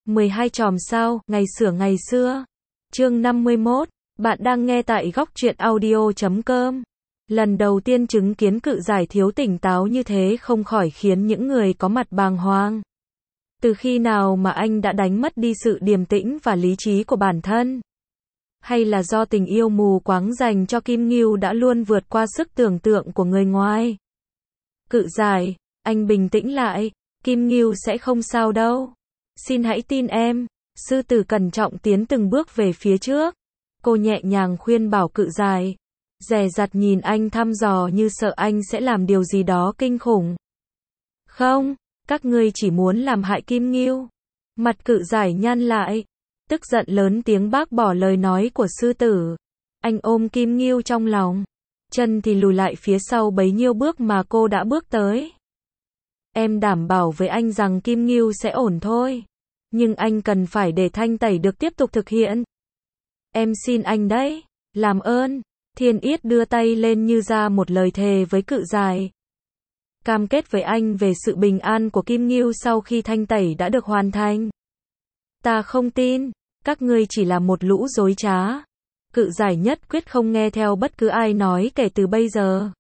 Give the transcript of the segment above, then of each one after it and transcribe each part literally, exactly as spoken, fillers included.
mười hai chòm sao, ngày xửa ngày xưa. Chương năm mươi mốt, bạn đang nghe tại góc truyện audio chấm com. Lần đầu tiên chứng kiến Cự Giải thiếu tỉnh táo như thế không khỏi khiến những người có mặt bàng hoàng. Từ khi nào mà anh đã đánh mất đi sự điềm tĩnh và lý trí của bản thân? Hay là do tình yêu mù quáng dành cho Kim Ngưu đã luôn vượt qua sức tưởng tượng của người ngoài? Cự Giải, anh bình tĩnh lại, Kim Ngưu sẽ không sao đâu. Xin hãy tin em. Sư tử cẩn trọng tiến từng bước về phía trước. Cô nhẹ nhàng khuyên bảo Cự Giải. Dè dặt nhìn anh thăm dò như sợ anh sẽ làm điều gì đó kinh khủng. Không, các ngươi chỉ muốn làm hại Kim Ngưu. Mặt Cự Giải nhăn lại. Tức giận lớn tiếng bác bỏ lời nói của sư tử. Anh ôm Kim Ngưu trong lòng. Chân thì lùi lại phía sau bấy nhiêu bước mà cô đã bước tới. Em đảm bảo với anh rằng Kim Ngưu sẽ ổn thôi. Nhưng anh cần phải để thanh tẩy được tiếp tục thực hiện. Em xin anh đấy. Làm ơn. Thiên Yết đưa tay lên như ra một lời thề với Cự Giải. Cam kết với anh về sự bình an của Kim Ngưu sau khi thanh tẩy đã được hoàn thành. Ta không tin. Các ngươi chỉ là một lũ dối trá. Cự Giải nhất quyết không nghe theo bất cứ ai nói kể từ bây giờ.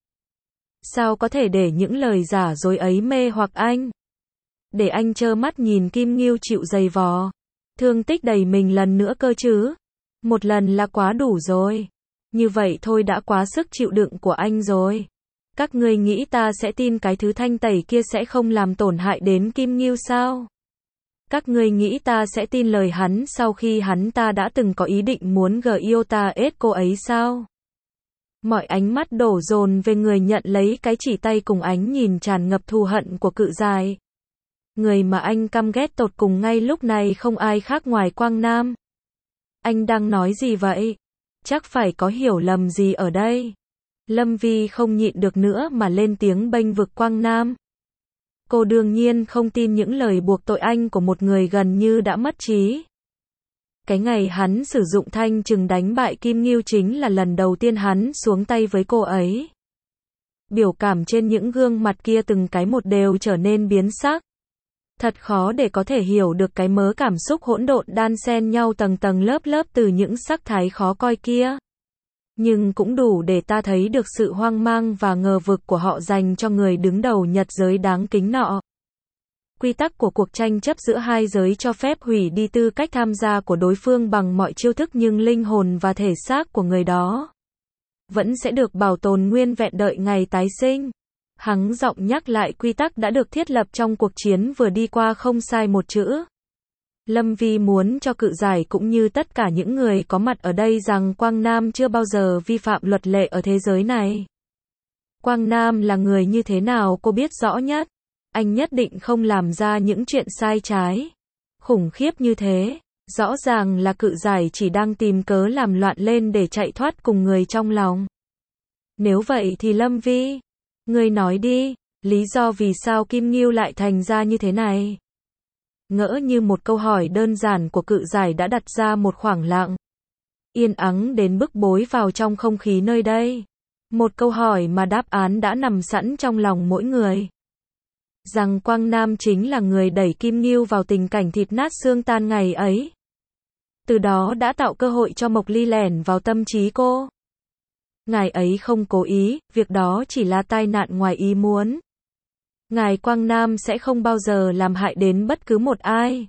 Sao có thể để những lời giả dối ấy mê hoặc anh? Để anh trơ mắt nhìn Kim Ngưu chịu giày vò, thương tích đầy mình lần nữa cơ chứ? Một lần là quá đủ rồi. Như vậy thôi đã quá sức chịu đựng của anh rồi. Các ngươi nghĩ ta sẽ tin cái thứ thanh tẩy kia sẽ không làm tổn hại đến Kim Ngưu sao? Các ngươi nghĩ ta sẽ tin lời hắn sau khi hắn ta đã từng có ý định muốn gờ yêu ta ết cô ấy sao? Mọi ánh mắt đổ dồn về người nhận lấy cái chỉ tay cùng ánh nhìn tràn ngập thù hận của Cự Giải. Người mà anh căm ghét tột cùng ngay lúc này không ai khác ngoài Quang Nam. Anh đang nói gì vậy? Chắc phải có hiểu lầm gì ở đây. Lâm Vi không nhịn được nữa mà lên tiếng bênh vực Quang Nam. Cô đương nhiên không tin những lời buộc tội anh của một người gần như đã mất trí. Cái ngày hắn sử dụng thanh trừng đánh bại Kim Ngưu chính là lần đầu tiên hắn xuống tay với cô ấy. Biểu cảm trên những gương mặt kia từng cái một đều trở nên biến sắc. Thật khó để có thể hiểu được cái mớ cảm xúc hỗn độn đan xen nhau tầng tầng lớp lớp từ những sắc thái khó coi kia. Nhưng cũng đủ để ta thấy được sự hoang mang và ngờ vực của họ dành cho người đứng đầu Nhật giới đáng kính nọ. Quy tắc của cuộc tranh chấp giữa hai giới cho phép hủy đi tư cách tham gia của đối phương bằng mọi chiêu thức, nhưng linh hồn và thể xác của người đó vẫn sẽ được bảo tồn nguyên vẹn đợi ngày tái sinh. Hắn giọng nhắc lại quy tắc đã được thiết lập trong cuộc chiến vừa đi qua không sai một chữ. Lâm Vi muốn cho Cự Giải cũng như tất cả những người có mặt ở đây rằng Quang Nam chưa bao giờ vi phạm luật lệ ở thế giới này. Quang Nam là người như thế nào cô biết rõ nhất. Anh nhất định không làm ra những chuyện sai trái, khủng khiếp như thế. Rõ ràng là Cự Giải chỉ đang tìm cớ làm loạn lên để chạy thoát cùng người trong lòng. Nếu vậy thì Lâm Vi, ngươi nói đi, lý do vì sao Kim Ngưu lại thành ra như thế này? Ngỡ như một câu hỏi đơn giản của Cự Giải đã đặt ra một khoảng lặng yên ắng đến bức bối vào trong không khí nơi đây. Một câu hỏi mà đáp án đã nằm sẵn trong lòng mỗi người. Rằng Quang Nam chính là người đẩy Kim Ngưu vào tình cảnh thịt nát xương tan ngày ấy. Từ đó đã tạo cơ hội cho Mộc Ly lẻn vào tâm trí cô. Ngài ấy không cố ý, việc đó chỉ là tai nạn ngoài ý muốn. Ngài Quang Nam sẽ không bao giờ làm hại đến bất cứ một ai.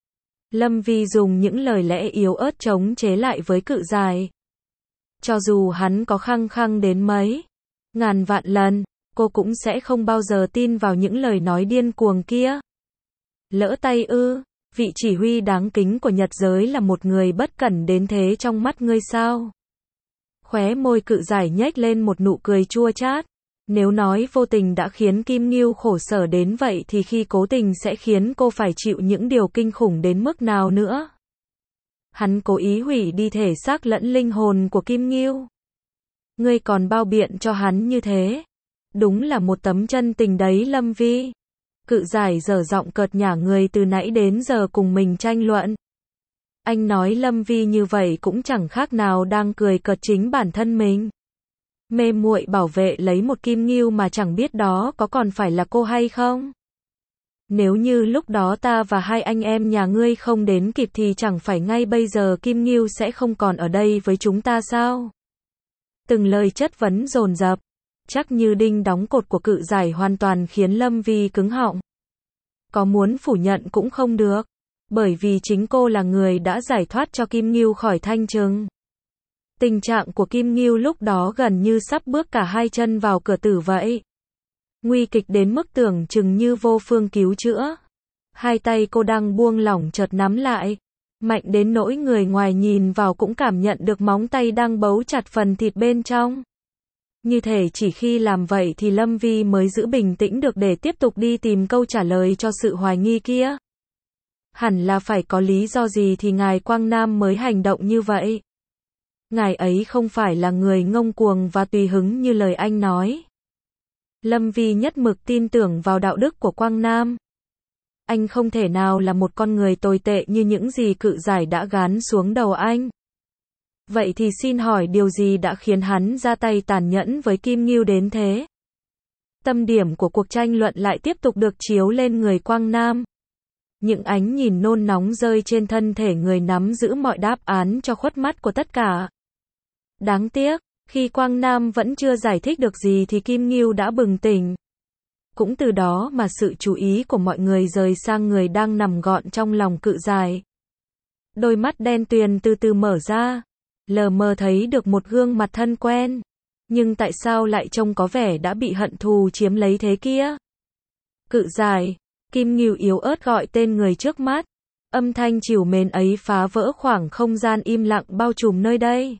Lâm Vi dùng những lời lẽ yếu ớt chống chế lại với Cự Giải. Cho dù hắn có khăng khăng đến mấy ngàn vạn lần, cô cũng sẽ không bao giờ tin vào những lời nói điên cuồng kia. Lỡ tay ư? Vị chỉ huy đáng kính của Nhật giới là một người bất cẩn đến thế trong mắt ngươi sao? Khóe môi Cự Giải nhếch lên một nụ cười chua chát. Nếu nói vô tình đã khiến Kim Ngưu khổ sở đến vậy thì khi cố tình sẽ khiến cô phải chịu những điều kinh khủng đến mức nào nữa? Hắn cố ý hủy đi thể xác lẫn linh hồn của Kim Ngưu. Ngươi còn bao biện cho hắn như thế? Đúng là một tấm chân tình đấy Lâm Vi. Cự Giải dở giọng cợt nhả người từ nãy đến giờ cùng mình tranh luận. Anh nói Lâm Vi như vậy cũng chẳng khác nào đang cười cợt chính bản thân mình. Mê muội bảo vệ lấy một Kim Ngưu mà chẳng biết đó có còn phải là cô hay không? Nếu như lúc đó ta và hai anh em nhà ngươi không đến kịp thì chẳng phải ngay bây giờ Kim Ngưu sẽ không còn ở đây với chúng ta sao? Từng lời chất vấn dồn dập, chắc như đinh đóng cột của Cự Giải hoàn toàn khiến Lâm Vi cứng họng. Có muốn phủ nhận cũng không được, bởi vì chính cô là người đã giải thoát cho Kim Ngưu khỏi thanh trừng. Tình trạng của Kim Ngưu lúc đó gần như sắp bước cả hai chân vào cửa tử vậy. Nguy kịch đến mức tưởng chừng như vô phương cứu chữa. Hai tay cô đang buông lỏng chợt nắm lại, mạnh đến nỗi người ngoài nhìn vào cũng cảm nhận được móng tay đang bấu chặt phần thịt bên trong. Như thể chỉ khi làm vậy thì Lâm Vi mới giữ bình tĩnh được để tiếp tục đi tìm câu trả lời cho sự hoài nghi kia. Hẳn là phải có lý do gì thì ngài Quang Nam mới hành động như vậy. Ngài ấy không phải là người ngông cuồng và tùy hứng như lời anh nói. Lâm Vi nhất mực tin tưởng vào đạo đức của Quang Nam. Anh không thể nào là một con người tồi tệ như những gì Cự Giải đã gán xuống đầu anh. Vậy thì xin hỏi điều gì đã khiến hắn ra tay tàn nhẫn với Kim Ngưu đến thế? Tâm điểm của cuộc tranh luận lại tiếp tục được chiếu lên người Quang Nam. Những ánh nhìn nôn nóng rơi trên thân thể người nắm giữ mọi đáp án cho khuất mắt của tất cả. Đáng tiếc, khi Quang Nam vẫn chưa giải thích được gì thì Kim Ngưu đã bừng tỉnh. Cũng từ đó mà sự chú ý của mọi người rời sang người đang nằm gọn trong lòng Cự Giải. Đôi mắt đen tuyền từ từ mở ra, lờ mờ thấy được một gương mặt thân quen. Nhưng tại sao lại trông có vẻ đã bị hận thù chiếm lấy thế kia? Cự Giải, Kim Ngưu yếu ớt gọi tên người trước mắt. Âm thanh trìu mến ấy phá vỡ khoảng không gian im lặng bao trùm nơi đây.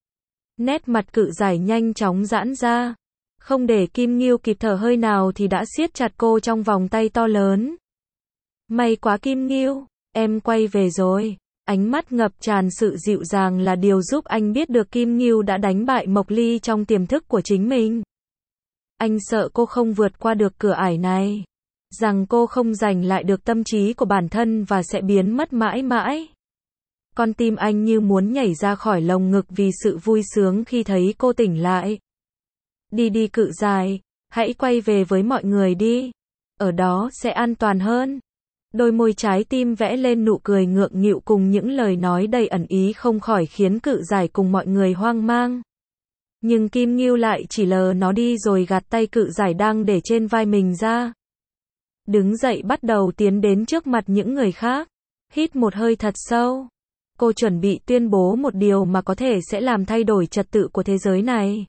Nét mặt Cự Giải nhanh chóng giãn ra. Không để Kim Ngưu kịp thở hơi nào thì đã siết chặt cô trong vòng tay to lớn. May quá Kim Ngưu, em quay về rồi. Ánh mắt ngập tràn sự dịu dàng là điều giúp anh biết được Kim Ngưu đã đánh bại Mộc Ly trong tiềm thức của chính mình. Anh sợ cô không vượt qua được cửa ải này. Rằng cô không giành lại được tâm trí của bản thân và sẽ biến mất mãi mãi. Con tim anh như muốn nhảy ra khỏi lồng ngực vì sự vui sướng khi thấy cô tỉnh lại. Đi đi Cự Giải, hãy quay về với mọi người đi. Ở đó sẽ an toàn hơn. Đôi môi trái tim vẽ lên nụ cười ngượng nghịu cùng những lời nói đầy ẩn ý không khỏi khiến Cự Giải cùng mọi người hoang mang. Nhưng Kim Ngưu lại chỉ lờ nó đi rồi gạt tay Cự Giải đang để trên vai mình ra. Đứng dậy bắt đầu tiến đến trước mặt những người khác. Hít một hơi thật sâu. Cô chuẩn bị tuyên bố một điều mà có thể sẽ làm thay đổi trật tự của thế giới này.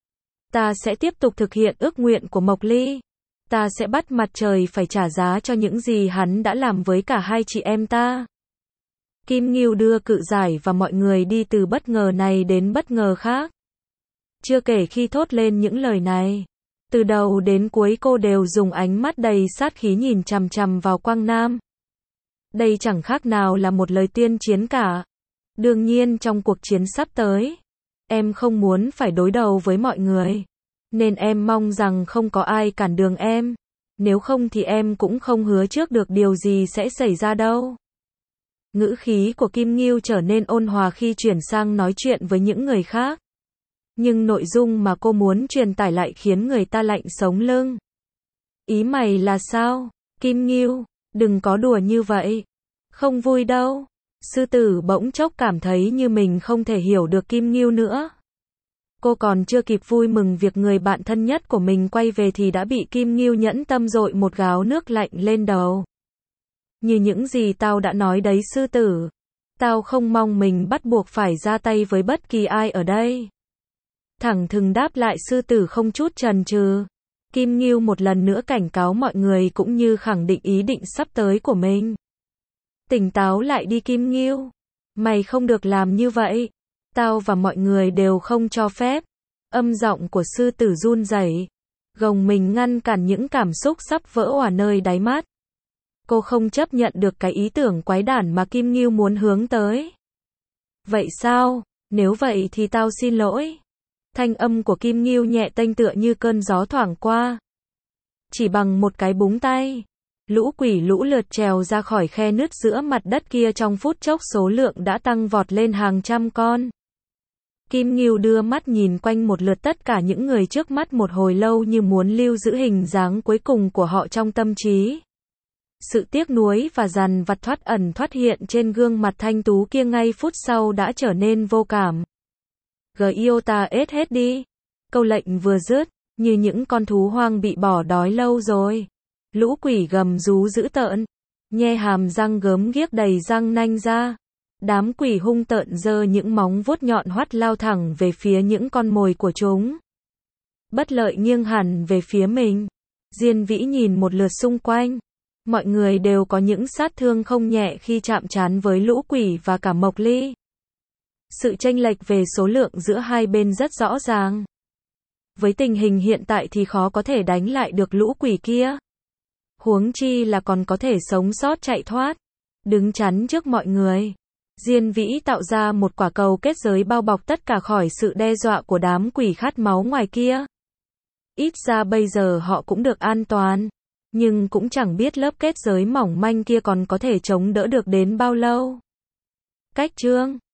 Ta sẽ tiếp tục thực hiện ước nguyện của Mộc Ly. Ta sẽ bắt mặt trời phải trả giá cho những gì hắn đã làm với cả hai chị em ta. Kim Ngưu đưa Cự Giải và mọi người đi từ bất ngờ này đến bất ngờ khác. Chưa kể khi thốt lên những lời này, từ đầu đến cuối cô đều dùng ánh mắt đầy sát khí nhìn chằm chằm vào Quang Nam. Đây chẳng khác nào là một lời tuyên chiến cả. Đương nhiên trong cuộc chiến sắp tới, em không muốn phải đối đầu với mọi người. Nên em mong rằng không có ai cản đường em. Nếu không thì em cũng không hứa trước được điều gì sẽ xảy ra đâu. Ngữ khí của Kim Ngưu trở nên ôn hòa khi chuyển sang nói chuyện với những người khác. Nhưng nội dung mà cô muốn truyền tải lại khiến người ta lạnh sống lưng. Ý mày là sao, Kim Ngưu? Đừng có đùa như vậy. Không vui đâu. Sư tử bỗng chốc cảm thấy như mình không thể hiểu được Kim Ngưu nữa. Cô còn chưa kịp vui mừng việc người bạn thân nhất của mình quay về thì đã bị Kim Ngưu nhẫn tâm dội một gáo nước lạnh lên đầu. Như những gì tao đã nói đấy sư tử. Tao không mong mình bắt buộc phải ra tay với bất kỳ ai ở đây. Thẳng thừng đáp lại sư tử không chút chần chừ. Kim Ngưu một lần nữa cảnh cáo mọi người cũng như khẳng định ý định sắp tới của mình. Tỉnh táo lại đi Kim Ngưu. Mày không được làm như vậy. Tao và mọi người đều không cho phép. Âm giọng của sư tử run rẩy, gồng mình ngăn cản những cảm xúc sắp vỡ òa nơi đáy mắt. Cô không chấp nhận được cái ý tưởng quái đản mà Kim Ngưu muốn hướng tới. Vậy sao? Nếu vậy thì tao xin lỗi. Thanh âm của Kim Ngưu nhẹ tênh tựa như cơn gió thoảng qua. Chỉ bằng một cái búng tay, lũ quỷ lũ lượt trèo ra khỏi khe nứt giữa mặt đất kia trong phút chốc số lượng đã tăng vọt lên hàng trăm con. Kim Ngưu đưa mắt nhìn quanh một lượt tất cả những người trước mắt một hồi lâu như muốn lưu giữ hình dáng cuối cùng của họ trong tâm trí. Sự tiếc nuối và dằn vặt thoát ẩn thoát hiện trên gương mặt thanh tú kia ngay phút sau đã trở nên vô cảm. Giota ết hết đi. Câu lệnh vừa dứt, như những con thú hoang bị bỏ đói lâu rồi. Lũ quỷ gầm rú dữ tợn, nhe hàm răng gớm ghiếc đầy răng nanh ra. Đám quỷ hung tợn giơ những móng vuốt nhọn hoắt lao thẳng về phía những con mồi của chúng. Bất lợi nghiêng hẳn về phía mình. Diên Vĩ nhìn một lượt xung quanh. Mọi người đều có những sát thương không nhẹ khi chạm trán với lũ quỷ và cả Mộc Ly. Sự chênh lệch về số lượng giữa hai bên rất rõ ràng. Với tình hình hiện tại thì khó có thể đánh lại được lũ quỷ kia. Huống chi là còn có thể sống sót chạy thoát. Đứng chắn trước mọi người. Diên Vĩ tạo ra một quả cầu kết giới bao bọc tất cả khỏi sự đe dọa của đám quỷ khát máu ngoài kia. Ít ra bây giờ họ cũng được an toàn. Nhưng cũng chẳng biết lớp kết giới mỏng manh kia còn có thể chống đỡ được đến bao lâu. Cách chương